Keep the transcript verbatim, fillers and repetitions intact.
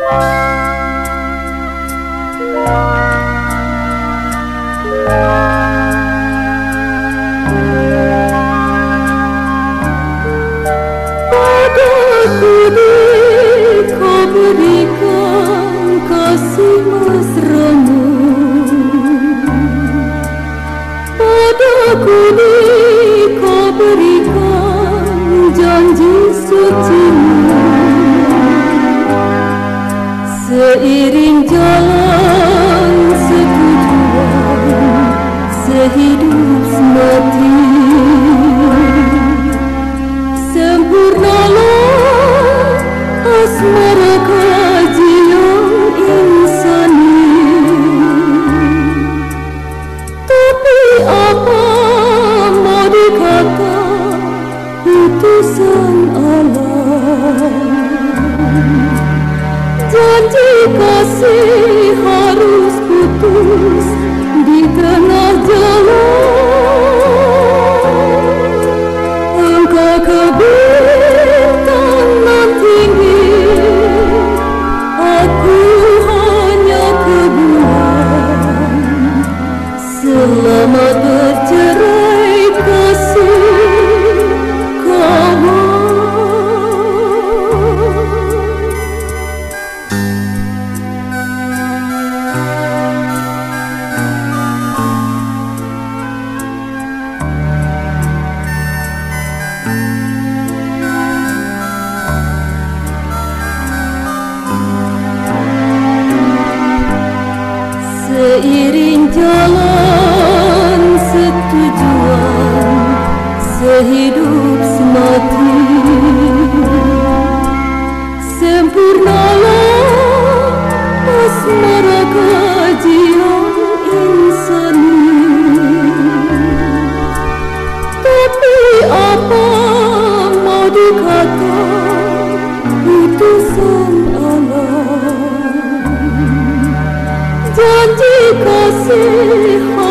Padaku kau berikan kasih mesramu, padaku kau berikan janji sucimu. Seiring jalan setujuan, sehidup semati, sempurnalah asmara kajian insani. Tapi apa mau dikata putusan Allah, janji kasih harus putus di tengah jalan. Engkau ke bintang nan tinggi, aku hanya ke bulan. Selamat bercerai kasih kawan. Seiring jalan setujuan, sehidup semati, sempurnalah asmara kajian insani. Tapi apa mau dikata putusan Allah, janji kasih